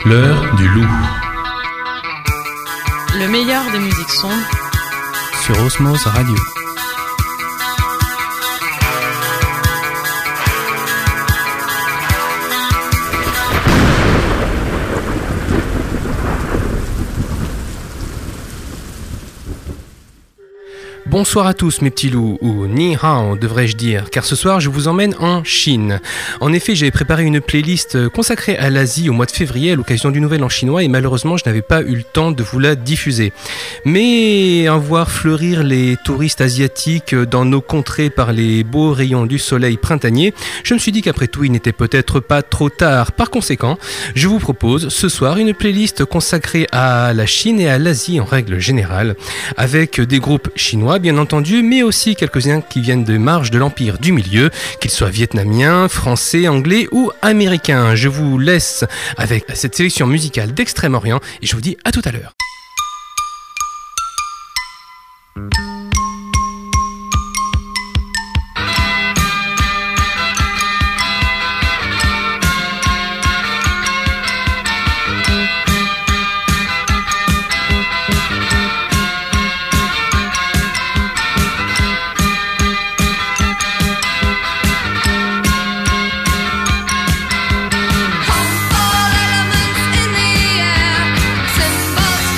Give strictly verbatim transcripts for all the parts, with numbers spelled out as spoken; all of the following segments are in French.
L'heure du loup. Le meilleur de musique sombre sur Osmose Radio. Bonsoir à tous mes petits loups, ou ni hao devrais-je dire, car ce soir je vous emmène en Chine. En effet, j'avais préparé une playlist consacrée à l'Asie au mois de février à l'occasion du Nouvel An chinois et malheureusement je n'avais pas eu le temps de vous la diffuser. Mais à voir fleurir les touristes asiatiques dans nos contrées par les beaux rayons du soleil printanier, je me suis dit qu'après tout il n'était peut-être pas trop tard. Par conséquent, je vous propose ce soir une playlist consacrée à la Chine et à l'Asie en règle générale, avec des groupes chinois bien entendu, mais aussi quelques-uns qui viennent des marges de l'Empire du Milieu, qu'ils soient vietnamiens, français, anglais ou américains. Je vous laisse avec cette sélection musicale d'Extrême-Orient et je vous dis à tout à l'heure. Elements in the air, symbols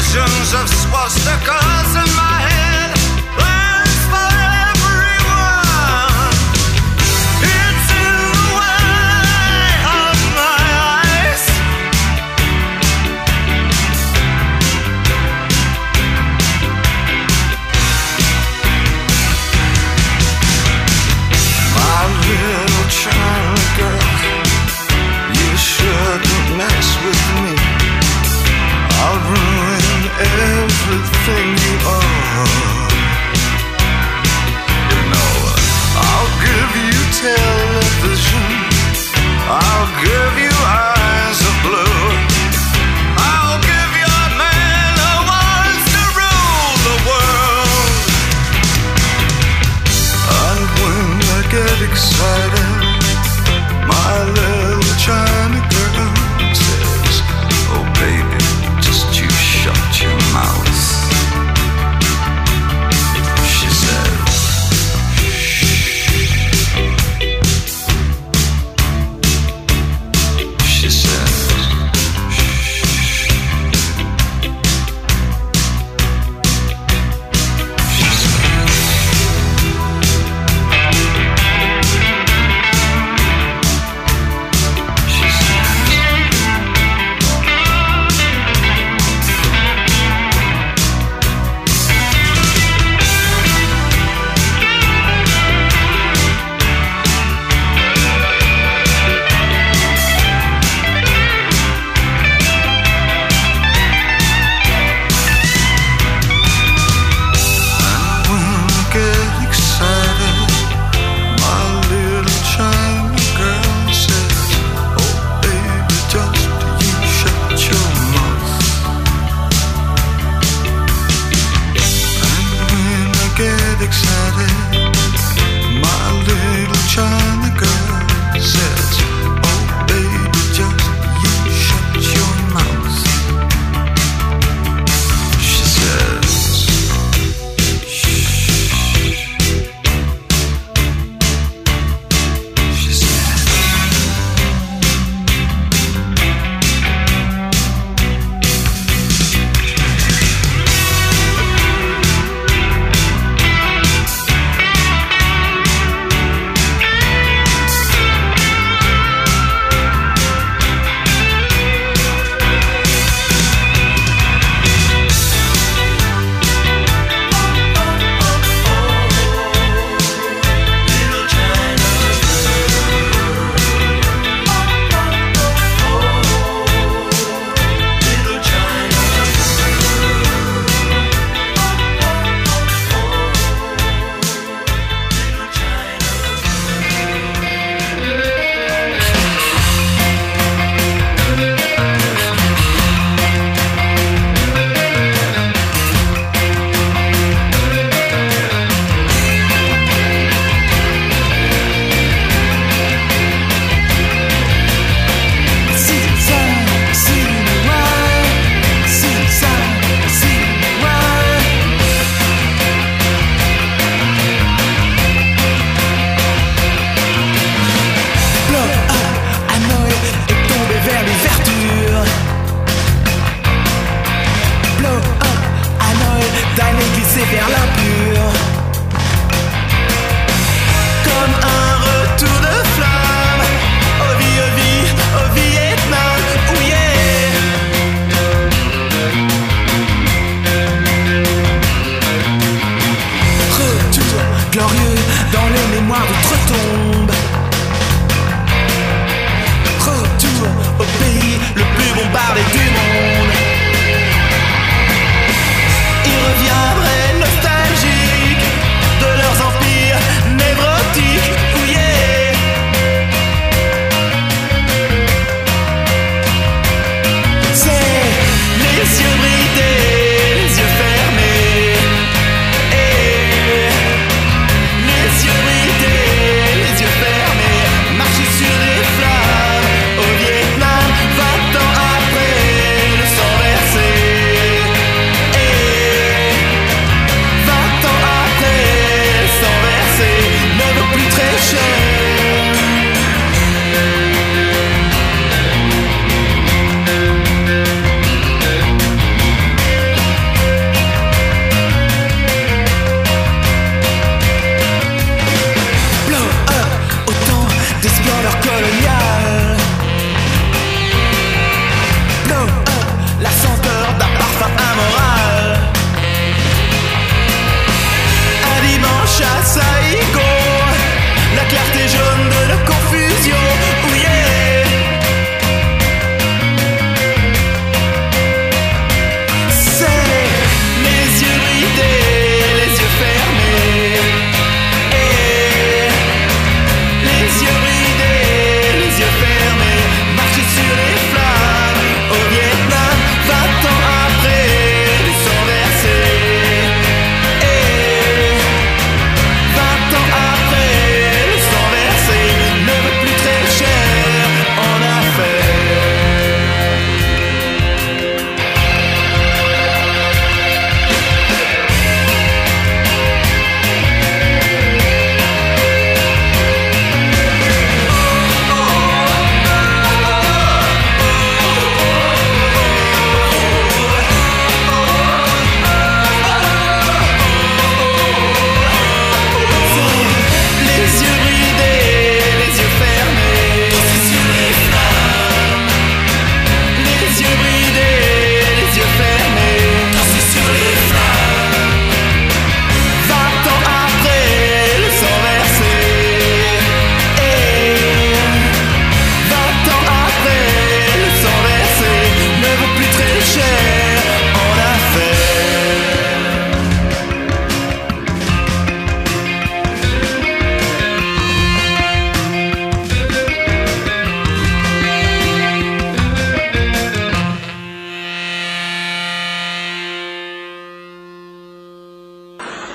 visions of swastikas in my head. Plans for everyone. It's in the way of my eyes. My little China girl, you shouldn't mess with me. I'll ruin everything you are.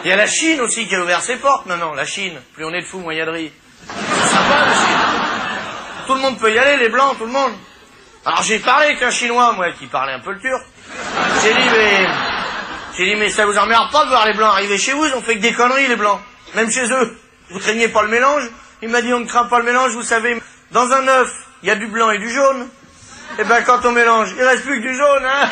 Il y a la Chine aussi qui a ouvert ses portes maintenant, la Chine. Plus on est de fous, moins il y a de riz. C'est sympa, la Chine. Tout le monde peut y aller, les blancs, tout le monde. Alors j'ai parlé avec un Chinois, moi, qui parlait un peu le turc. J'ai dit, mais... J'ai dit, mais ça vous emmerde pas de voir les blancs arriver chez vous? Ils ont fait que des conneries, les blancs. Même chez eux. Vous craignez pas le mélange? Il m'a dit, on ne craint pas le mélange, vous savez. Dans un œuf, il y a du blanc et du jaune. Et ben, quand on mélange, il reste plus que du jaune, hein.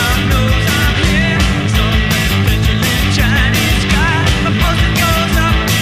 Chinese sky, my poster goes up.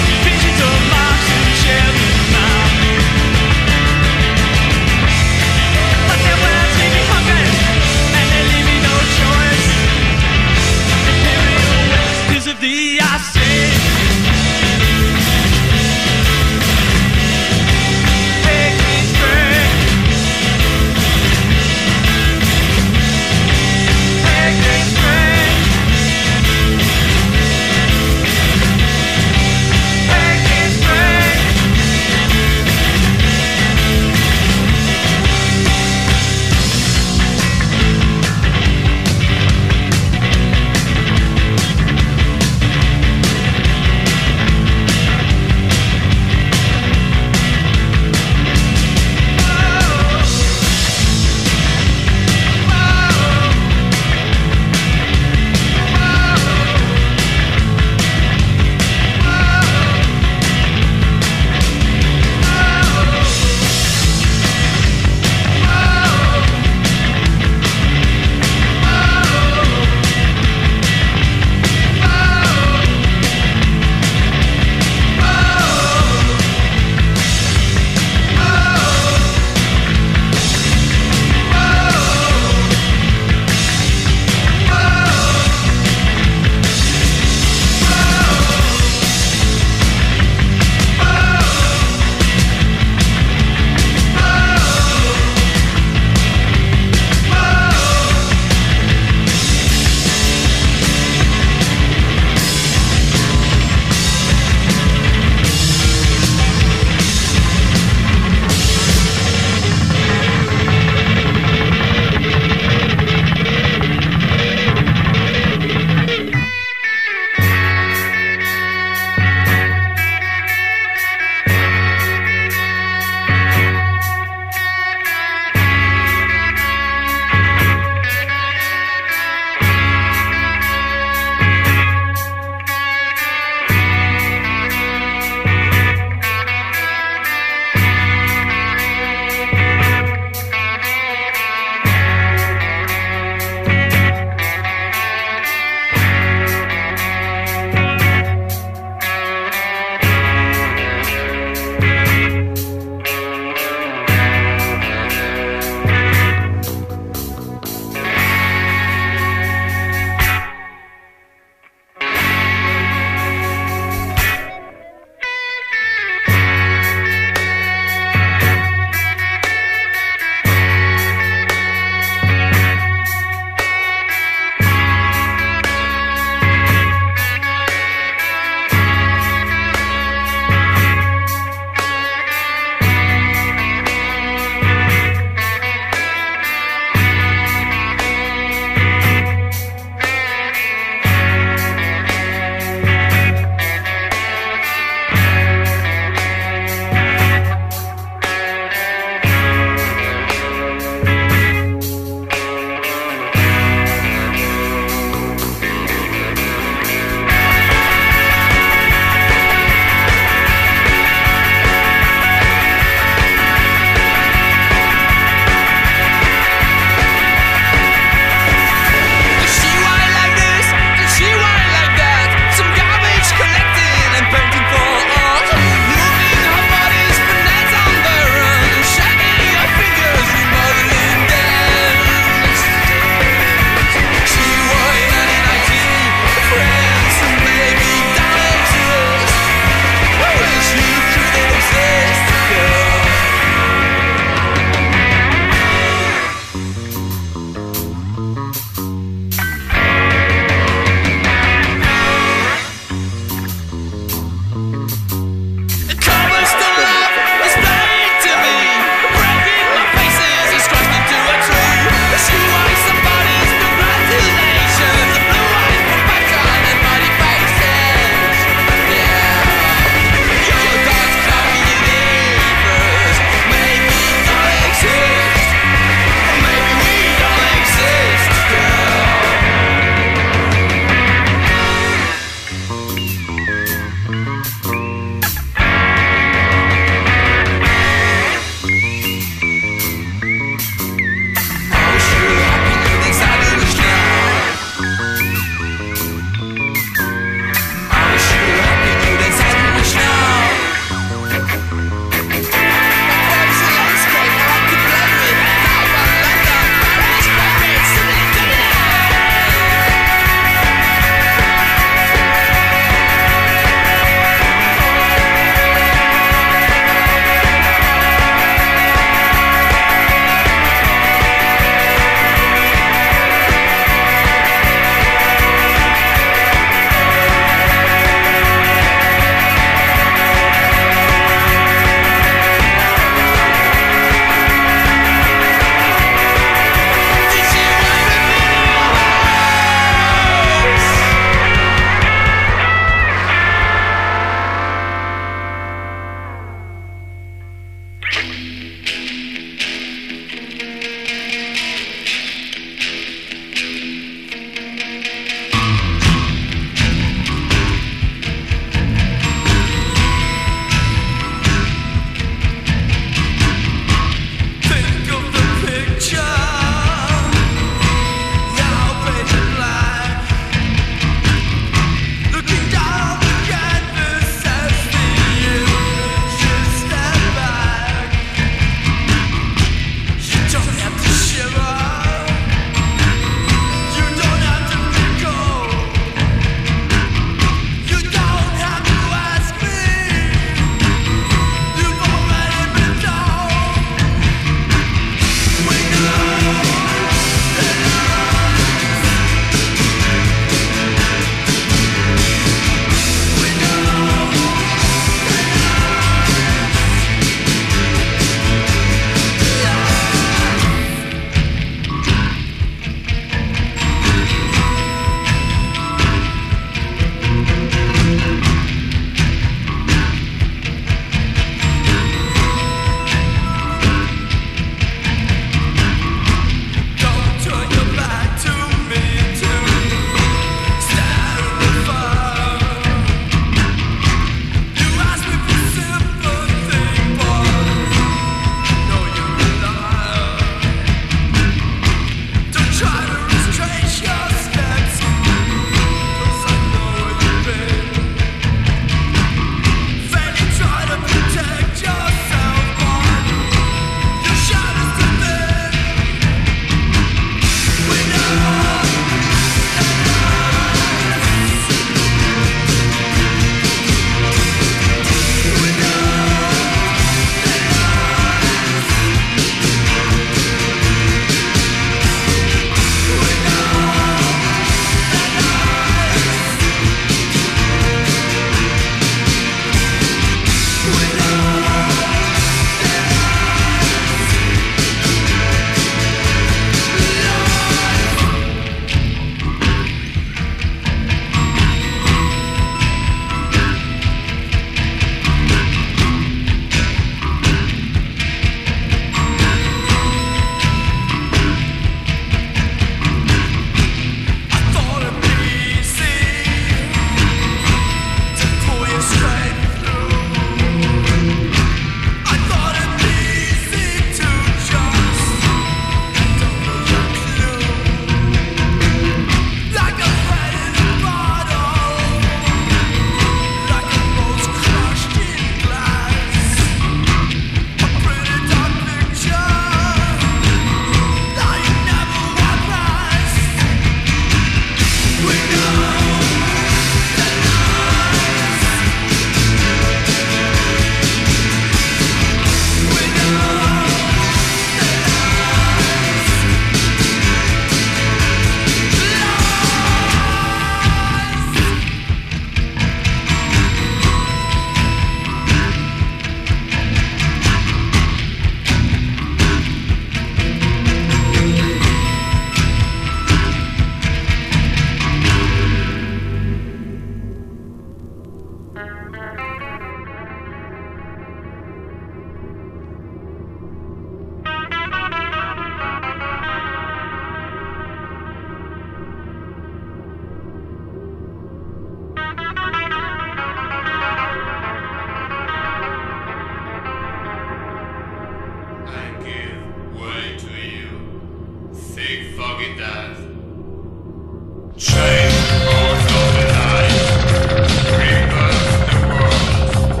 doggy dance. Change the course of the night, rebirth the world.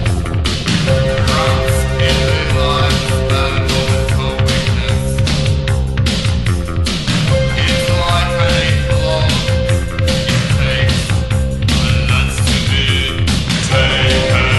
Drums in the light, band of atomic. It's like a clock, it takes a lot to be taken.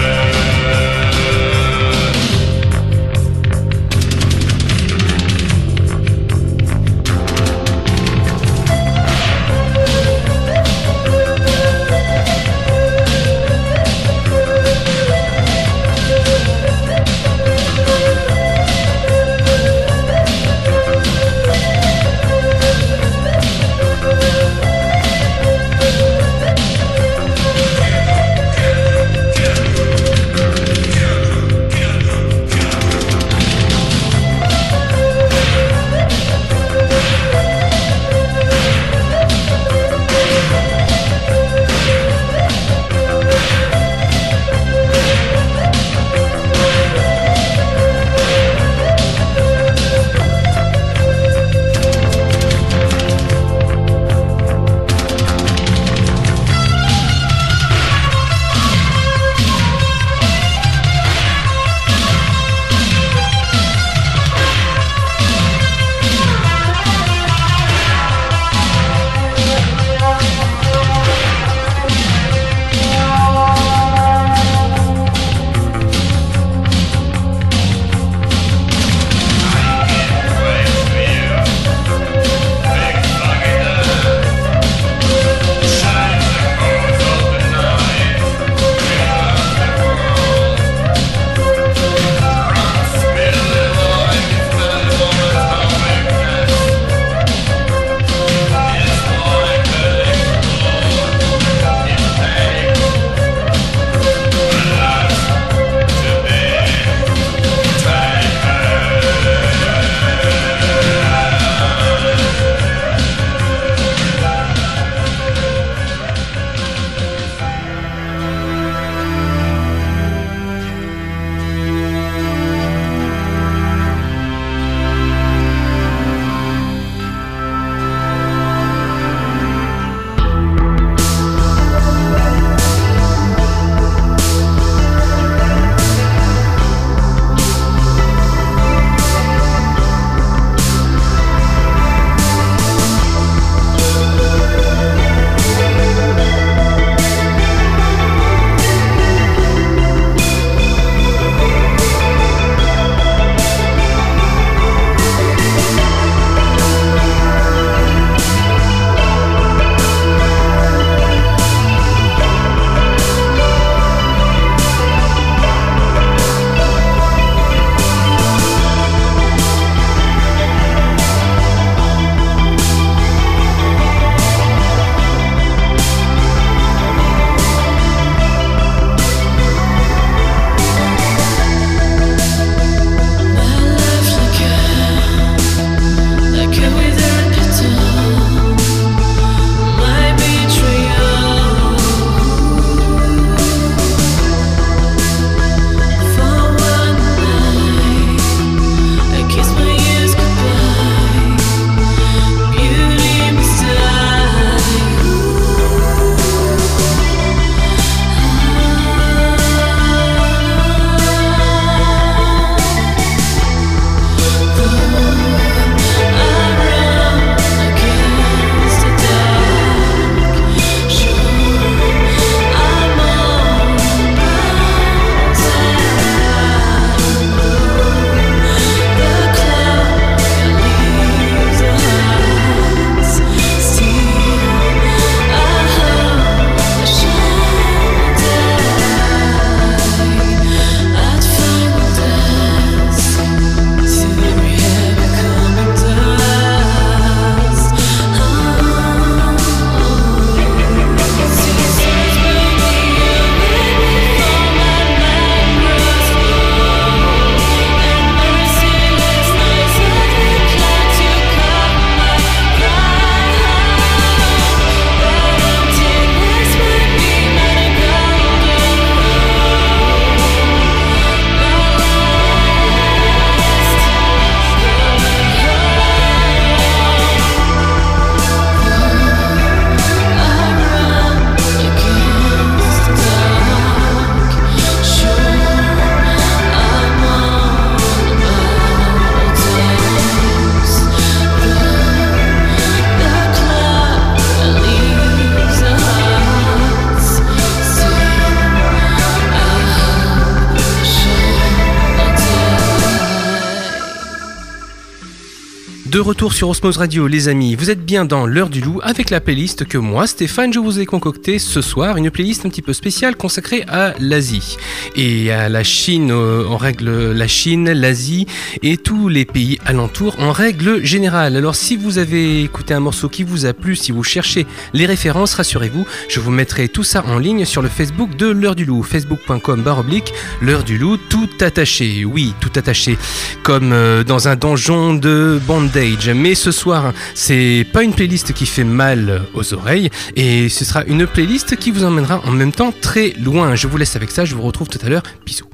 De retour sur Osmose Radio, les amis, vous êtes bien dans l'heure du loup avec la playlist que moi, Stéphane, je vous ai concoctée ce soir, une playlist un petit peu spéciale consacrée à l'Asie et à la Chine, euh, en règle la Chine, l'Asie et tous les pays alentours en règle générale. Alors si vous avez écouté un morceau qui vous a plu, si vous cherchez les références, rassurez-vous, je vous mettrai tout ça en ligne sur le Facebook de l'heure du loup, facebook point com barre oblique l'heure du loup, tout attaché, oui, tout attaché, comme euh, dans un donjon de Bandage. Mais ce soir, c'est pas une playlist qui fait mal aux oreilles et ce sera une playlist qui vous emmènera en même temps très loin. Je vous laisse avec ça, je vous retrouve tout à l'heure. Bisous.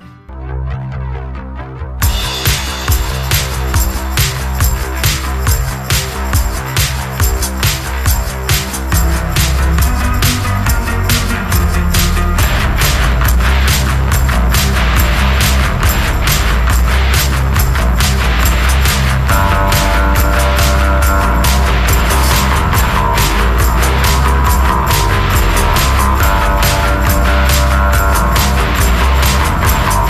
We'll be right back.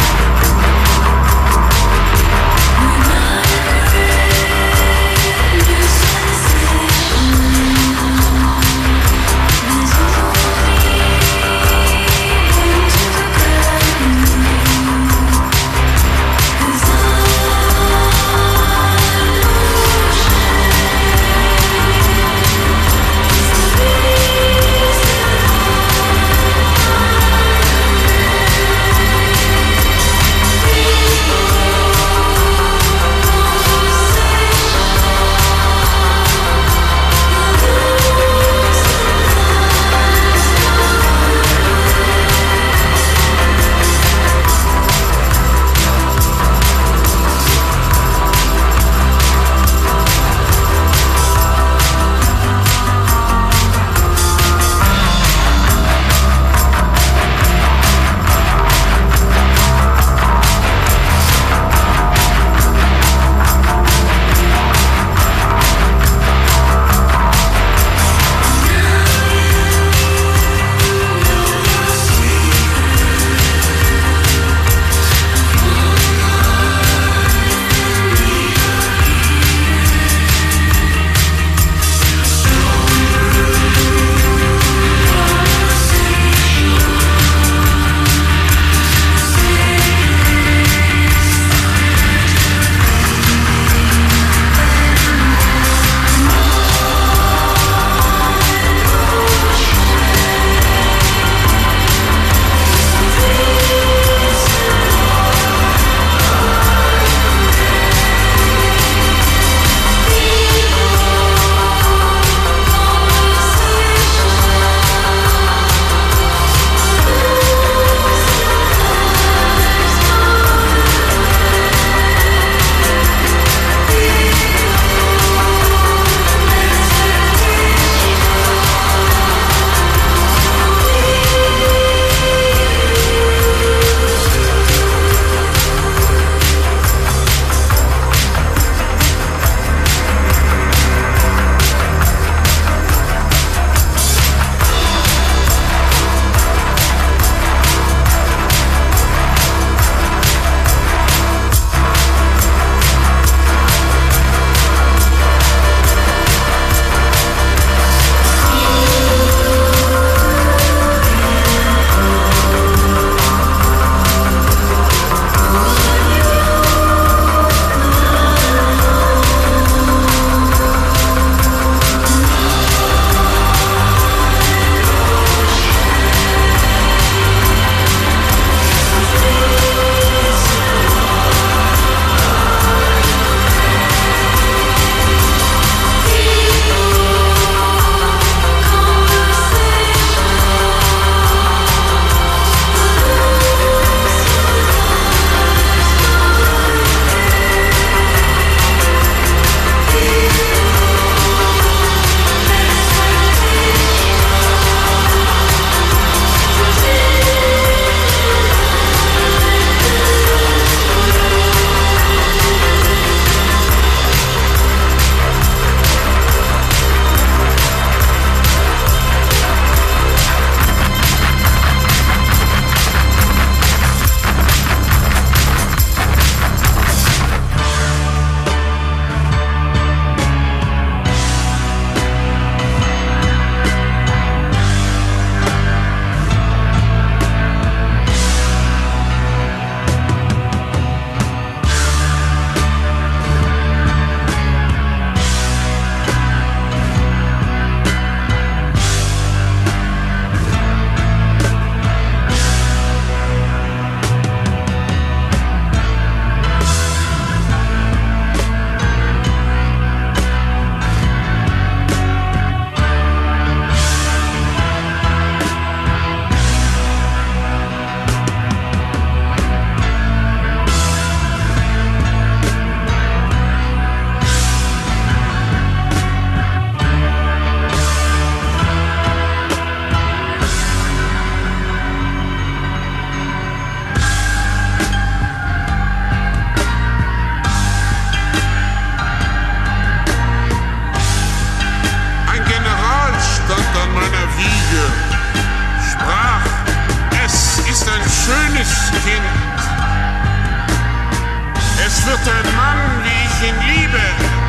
guten Mann, wie ich ihn liebe.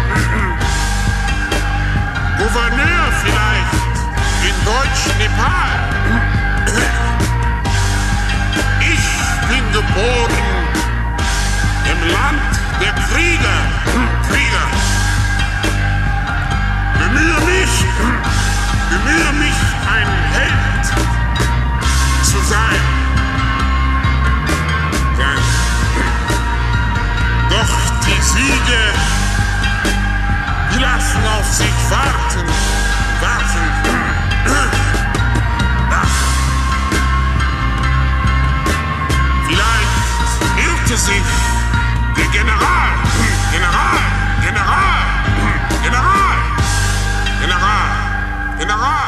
Gouverneur vielleicht in Deutsch-Nepal. Ich bin geboren im Land der Krieger. Krieger. Bemühe mich, bemühe mich, ein Held zu sein. Sein. Doch die Siege, die lassen auf sich warten, warten. Ach. Vielleicht irrte sich der General, General, General, General, General, General.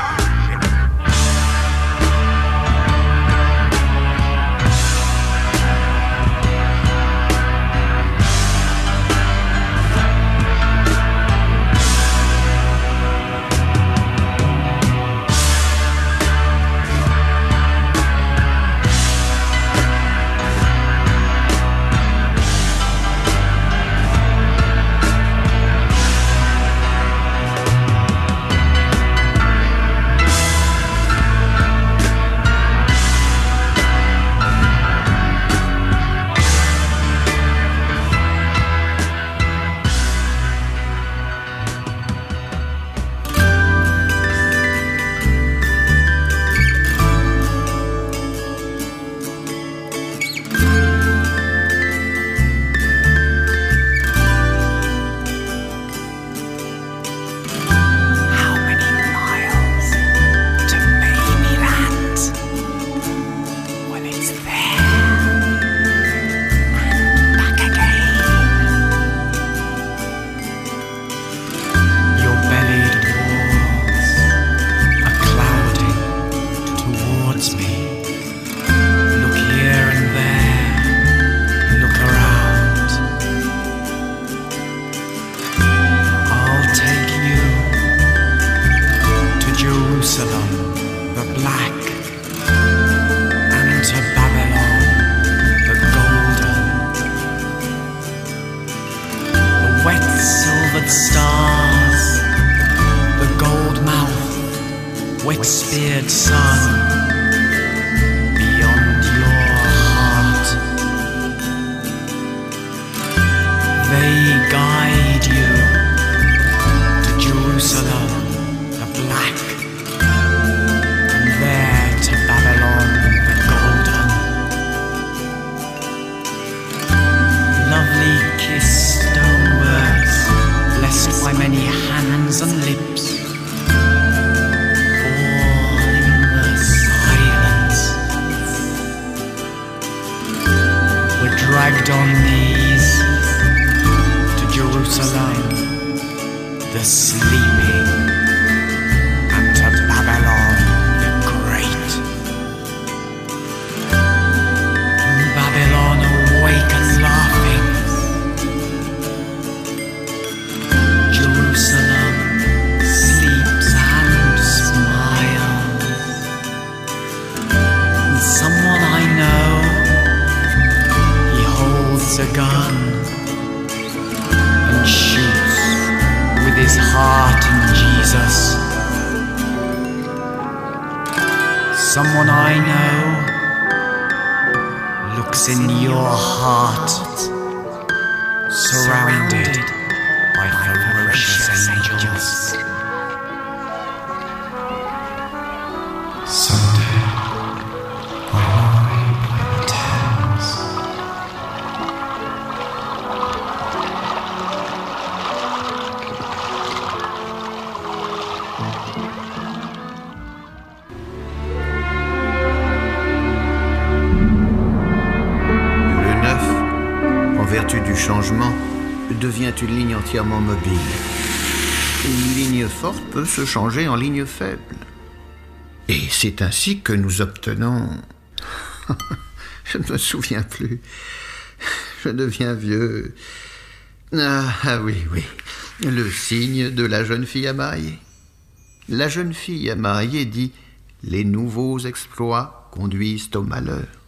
Someone I know looks in your heart, surrounded by ferocious angels. Someday, I lie by the Thames. Du changement devient une ligne entièrement mobile. Une ligne forte peut se changer en ligne faible. Et c'est ainsi que nous obtenons... Je ne me souviens plus. Je deviens vieux. Ah, ah oui, oui. Le signe de la jeune fille à marier. La jeune fille à marier dit « Les nouveaux exploits conduisent au malheur. »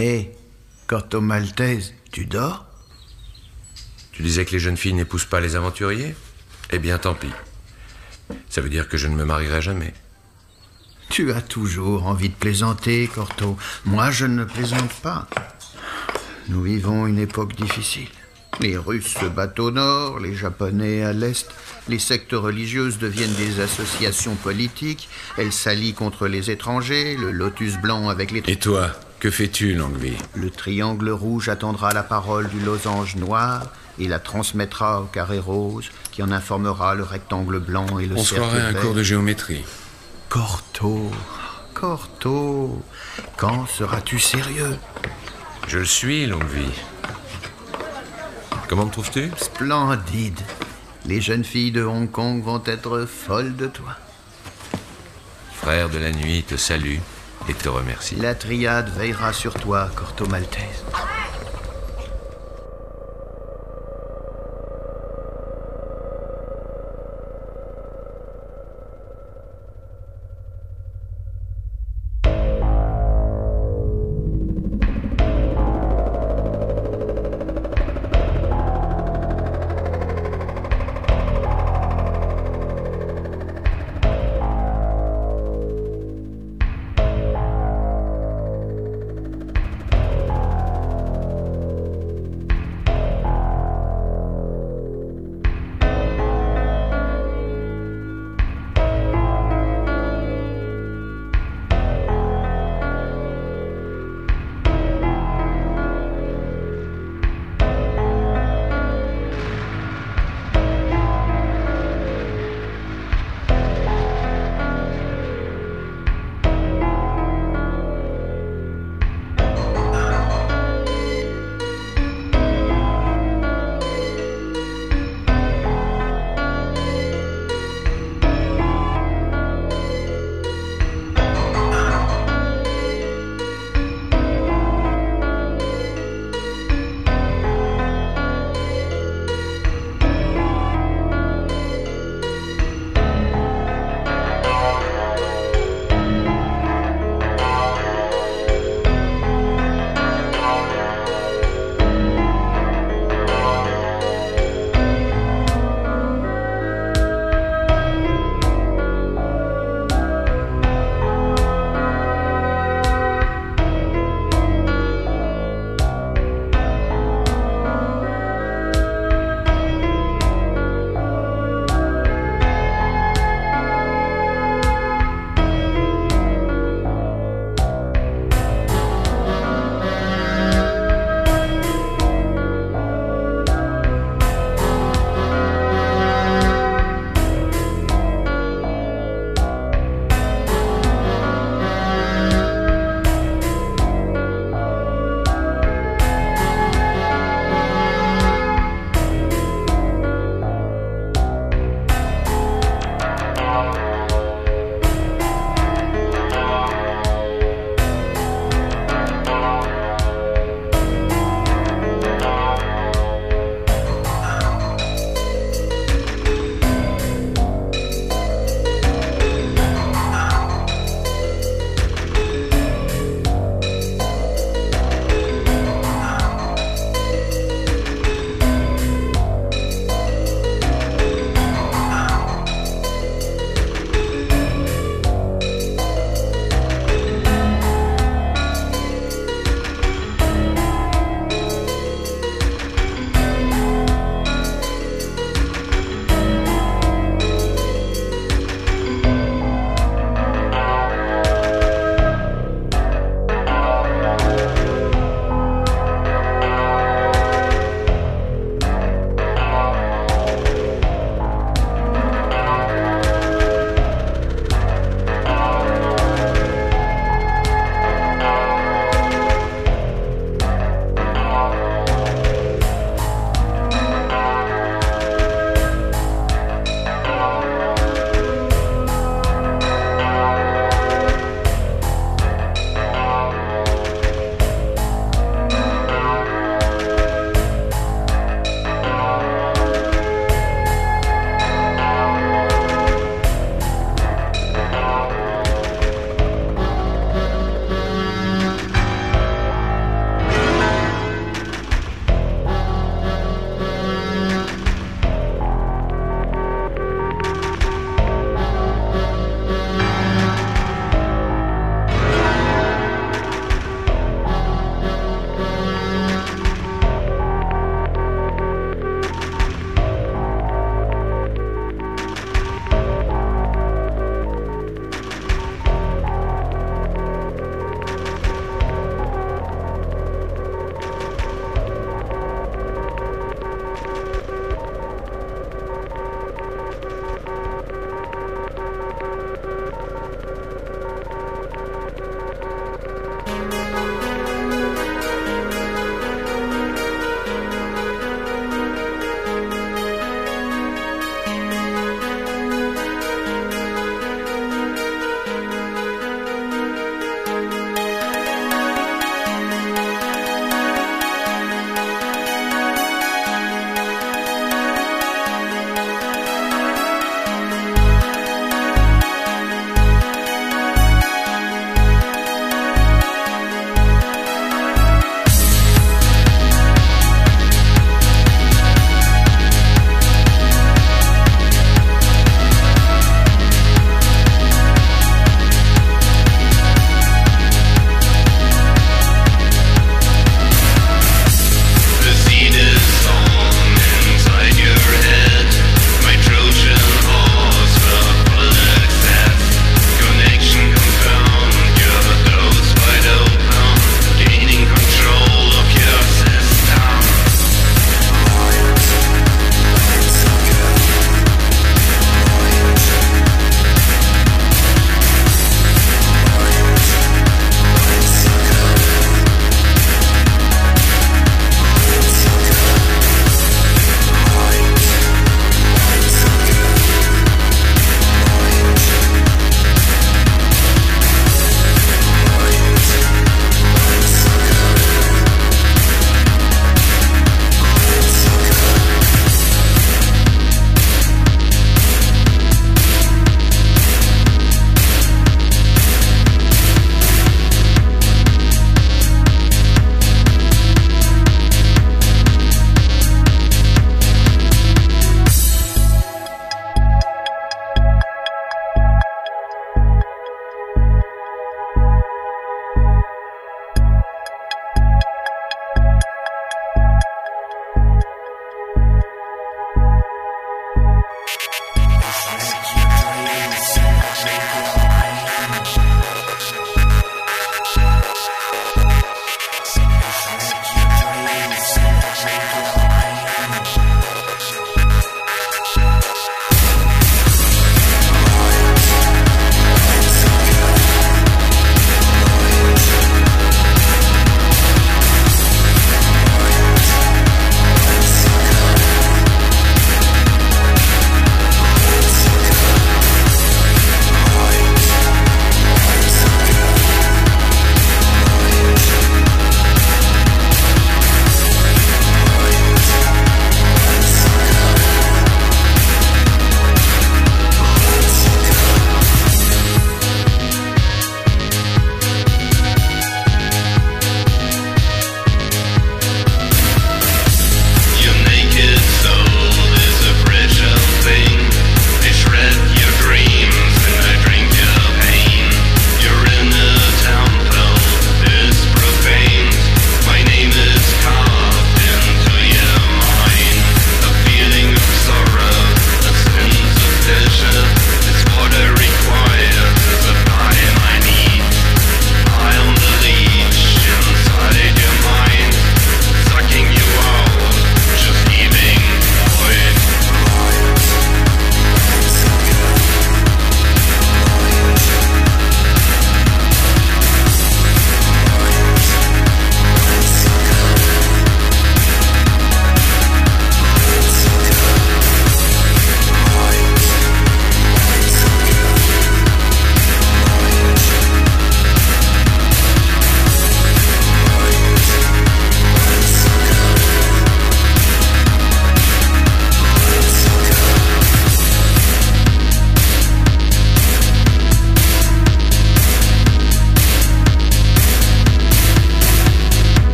Et quant aux Maltaises, tu dors ? Tu disais que les jeunes filles n'épousent pas les aventuriers? Eh bien, tant pis. Ça veut dire que je ne me marierai jamais. Tu as toujours envie de plaisanter, Corto. Moi, je ne plaisante pas. Nous vivons une époque difficile. Les Russes se battent au nord, les Japonais à l'est. Les sectes religieuses deviennent des associations politiques. Elles s'allient contre les étrangers, le lotus blanc avec les... Et toi, que fais-tu, Langvi? Le triangle rouge attendra la parole du losange noir et la transmettra au carré rose, qui en informera le rectangle blanc et le On se cercle croirait un vert. cours de géométrie. Corto, Corto, quand seras-tu sérieux? Je le suis, Langvi. Comment me trouves-tu? Splendide. Les jeunes filles de Hong Kong vont être folles de toi. Frère de la nuit te salue et te remercie. La triade veillera sur toi, Corto Maltese.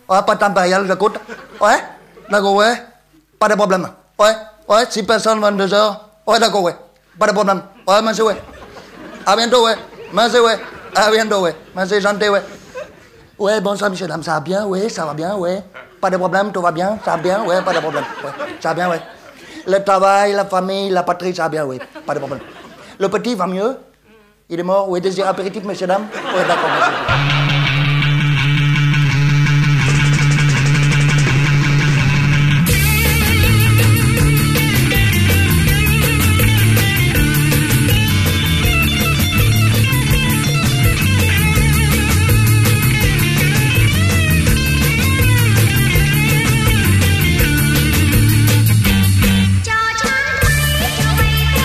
Ouais, pas impérial, j'écoute. Ouais, d'accord, ouais. Pas de problème. Ouais, ouais, six personnes, vingt-deux heures. Ouais, d'accord, ouais. Pas de problème. Ouais, merci, ouais. À bientôt, ouais. Merci, ouais. À bientôt, ouais. Merci, gentil, ouais. Ouais, bonsoir, monsieur, dame, ça va bien, ouais, ça va bien, ouais. Pas de problème, tout va bien, ça va bien, ouais, pas de problème. Ouais, ça va bien, ouais. Le travail, la famille, la patrie, ça va bien, ouais. Pas de problème. Le petit va mieux? Il est mort? Oui, désir apéritif, messieurs, dames? Oui, d'accord, merci.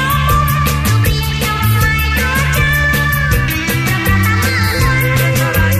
Hãy subscribe cho kênh Ghiền Mì Gõ để không bỏ lỡ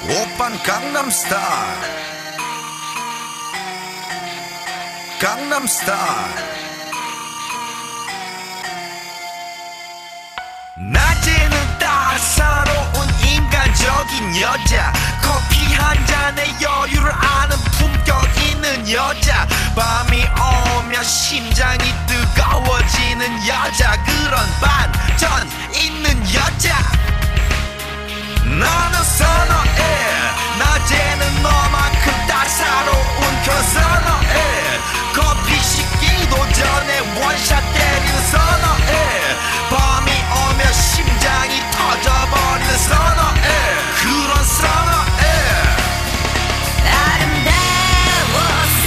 오빤 강남스타일 강남스타일 낮에는 따사로운 인간적인 여자 커피 한 잔에 여유를 아는 품격 있는 여자 밤이 오면 심장이 뜨거워지는 여자 그런 반전 있는 여자 나는 선어해 낮에는 너만큼 따사로운 그 선어해 커피 식기도 전에 원샷 때리는 선어해 밤이 오면 심장이 터져버리는 선어해 그런 선어해 아름다워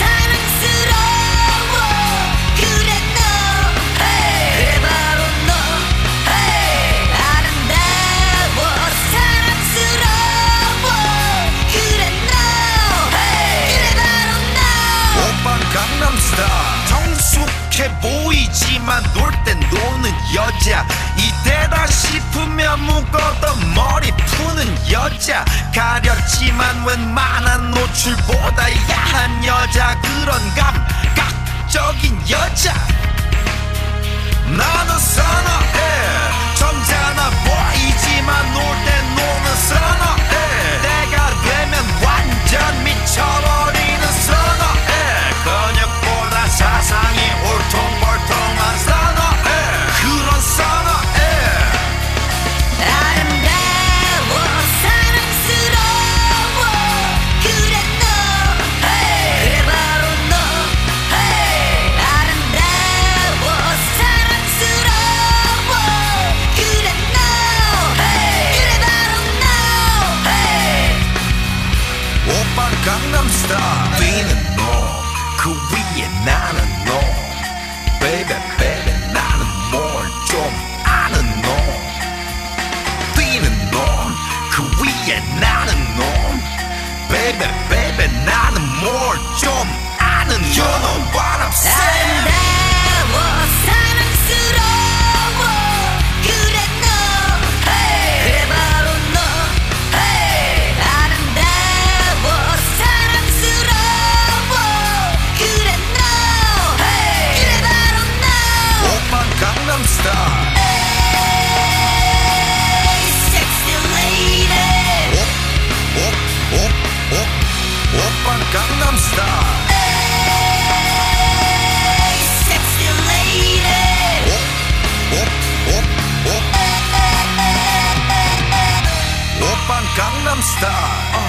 사랑스러워 그래 너 hey, 바로 너 hey. 아름다워 사랑스러워 그래 너 hey. 그래 바로 너 오빤 강남스타일 성숙해 보이지만 놀 땐 노는 여자 이때다 싶으면 묶었던 머리 푸는 여자 가렸지만 웬만한 노출보다 야한 여자 그런 감각적인 여자 나는 선어해 점잖아 보이지만 놀 땐 노는 선어해 때가 되면 완전 미쳐버리는 선어해 근육보다 사상이 울퉁불퉁한 선어해 그런 선어해 아름다워 사랑스러워 그래 너 hey. 그래 바로 너 hey. 아름다워 사랑스러워 그래 너 hey. 그래 바로 너 hey. 오빤 강남스타일 뛰는 너 그 위에 나는 너 Baby baby 나는 뭘 좀 아는 너 뛰는 넌 그 위에 나는 넌 Baby baby 나는 뭘 좀 아는 You know what I'm saying 아름다워 사랑스러워 그래 너 hey. 그래 바로 너 hey. 아름다워 사랑스러워 그래 너 hey. 그래 바로 너 오빤 강남스타일 Hey, sexy lady 오빤 강남스타일 Hey, sexy lady 오빤 강남스타일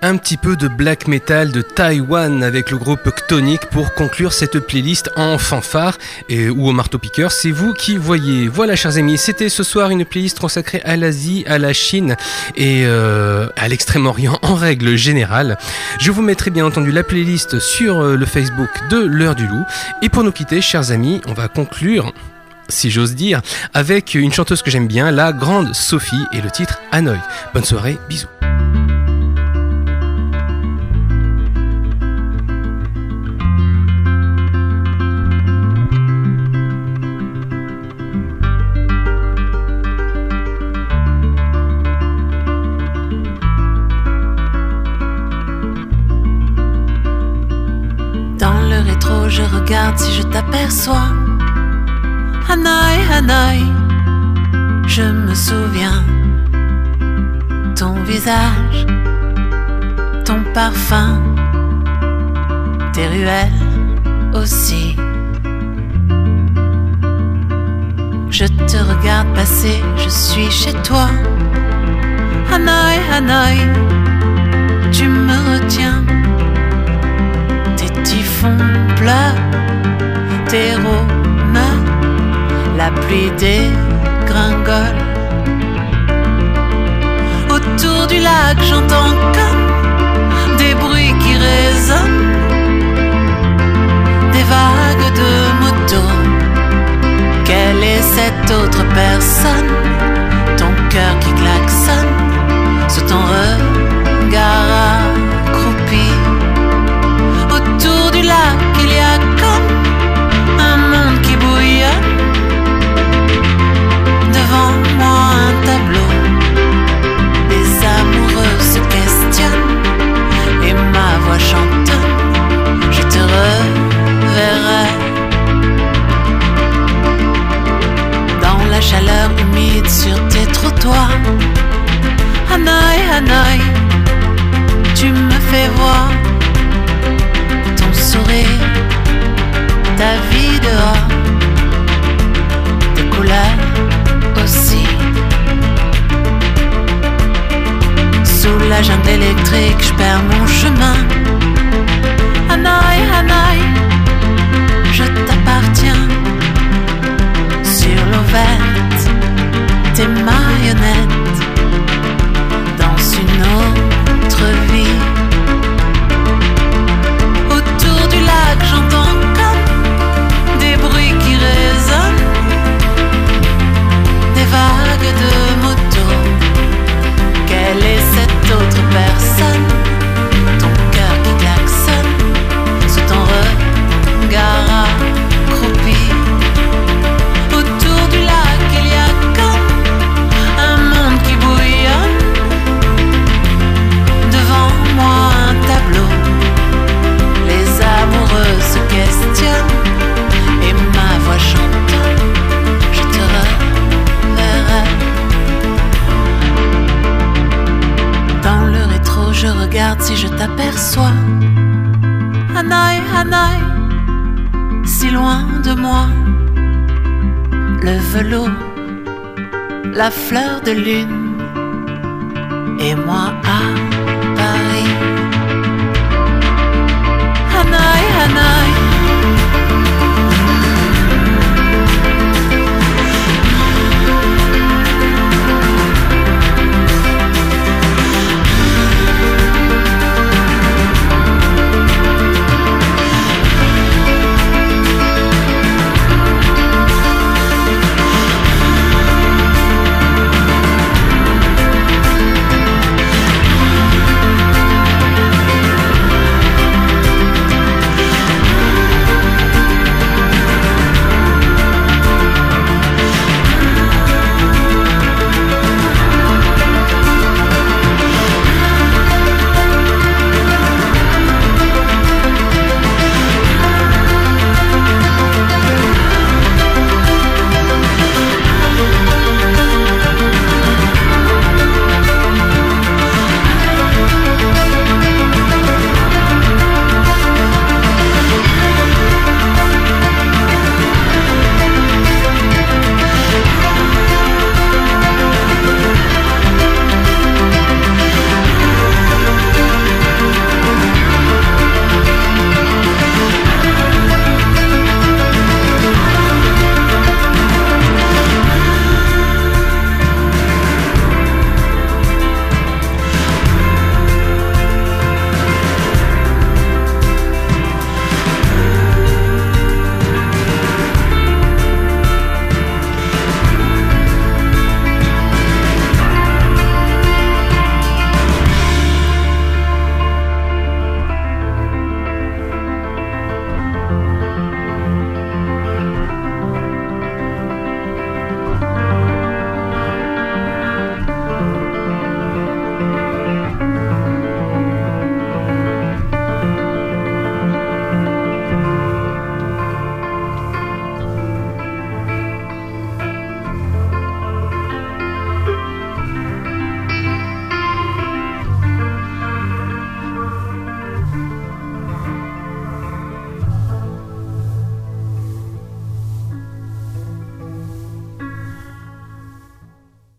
Un petit peu de black metal de Taïwan avec le groupe Chthonic pour conclure cette playlist en fanfare et, ou au marteau-piqueur, c'est vous qui voyez. Voilà chers amis, c'était ce soir une playlist consacrée à l'Asie, à la Chine et euh, à l'Extrême-Orient en règle générale. Je vous mettrai bien entendu la playlist sur le Facebook de l'Heure du Loup. Et pour nous quitter, chers amis, on va conclure, si j'ose dire, avec une chanteuse que j'aime bien, la grande Sophie et le titre Hanoï. Bonne soirée, bisous. Je regarde si je t'aperçois. Hanoï, Hanoï, je me souviens. Ton visage, ton parfum, tes ruelles aussi. Je te regarde passer, je suis chez toi. Hanoï, Hanoï, tu me retiens. Tes typhons pleurent, tes rhônes, la pluie dégringole. Autour du lac, j'entends comme des bruits qui résonnent, des vagues de motos. Quelle est cette autre personne? Ton cœur qui klaxonne sous ton regard accroupi. Autour du lac, il y a comme un monde qui bouillonne. Devant moi, un tableau. Les amoureux se questionnent et ma voix chantonne. Je te reverrai dans la chaleur humide sur tes trottoirs. Hanoï, Hanoï, tu me fais voir ton sourire, ta vie dehors, tes couleurs aussi. Sous la jungle électrique, je perds mon chemin. Hanoï, Hanoï, je t'appartiens. Sur l'eau verte, tes marionnettes dansent une autre vie. Autour du lac, j'entends comme des bruits qui résonnent, des vagues de motos. Quelle est cette autre personne? Ton cœur qui klaxonne sous ton regard accroupi. Autour du lac, il y a comme un monde qui bouillonne. Devant moi, un tableau. Les amoureux se questionnent et ma voix chantonne. Je te reverrai. Dans le rétro, je regarde si je t'aperçois. Hanoï, Hanoï, si loin de moi. Le velours, la fleur de lune et moi à